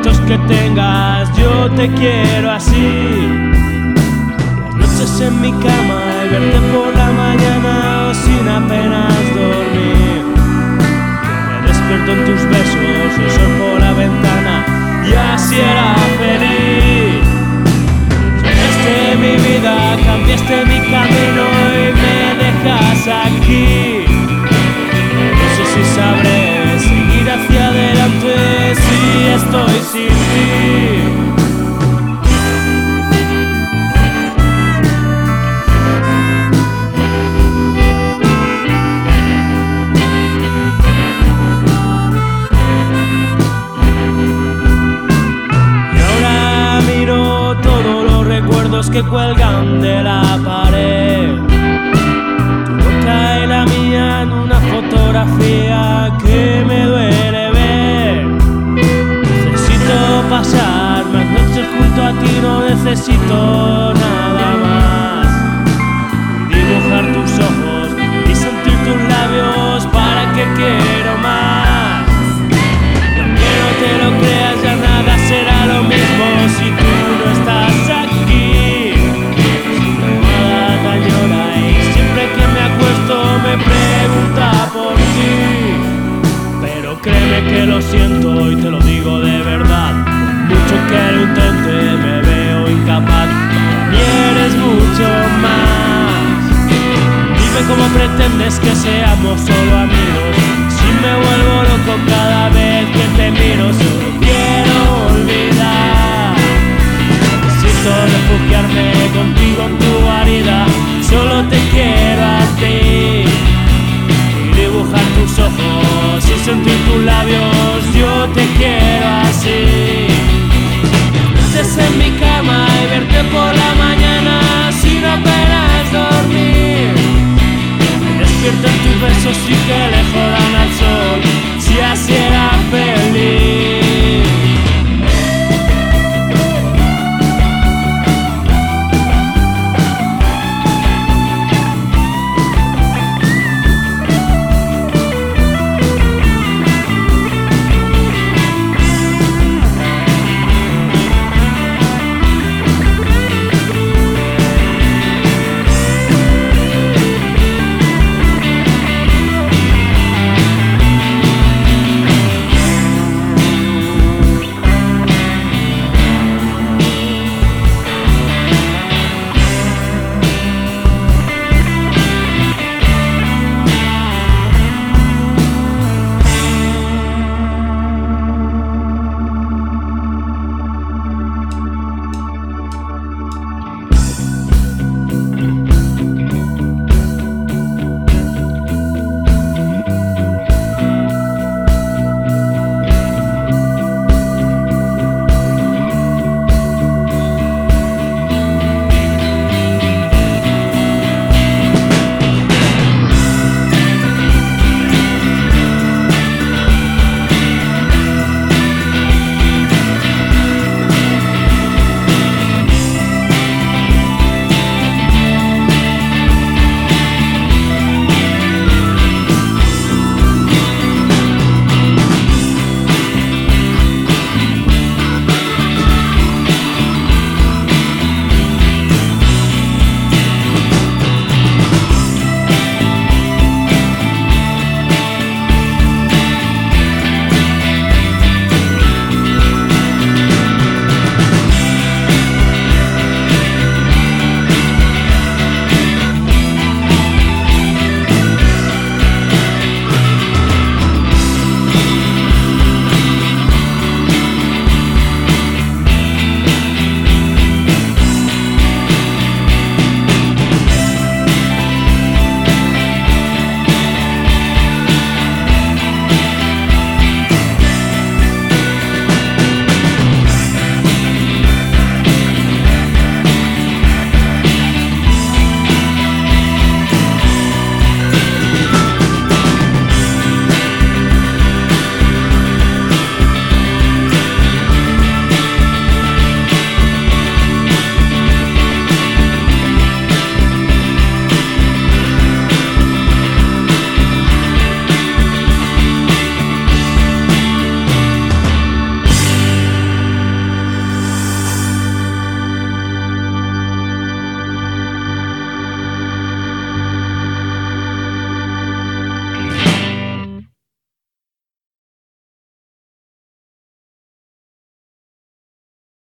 defectos que tengas, yo te quiero así. Las noches en mi cama y verte por la mañana sin apenas dormir. Me despierto en tus besos, el sol por la ventana y así era feliz. Cambiaste mi vida, cambiaste mi camino y me dejas aquí. No sé si sabré seguir hacia adelante si estoy sin ti. Que cuelgan de la pared, tu boca y la mía en una fotografía que me duele ver. Necesito pasar más noches junto a ti, no necesito nada más. Y dibujar tus ojos y sentir tus labios, ¿para qué quiero más? Y aunque no te lo creas, ya nada será lo mismo si tú no estás aquí. Me pregunta por ti, pero créeme que lo siento y te lo digo de verdad. Mucho que lo intente, me veo incapaz. Y eres mucho más. Dime cómo pretendes que seamos solo amigos, si me vuelvo loco cada vez que te miro. Solo quiero olvidar. Necesito refugiarme contigo en tu guarida. Solo te quiero a ti. Dibujar tus ojos y sentir tus labios, yo te quiero así. Noches en mi cama y verte por la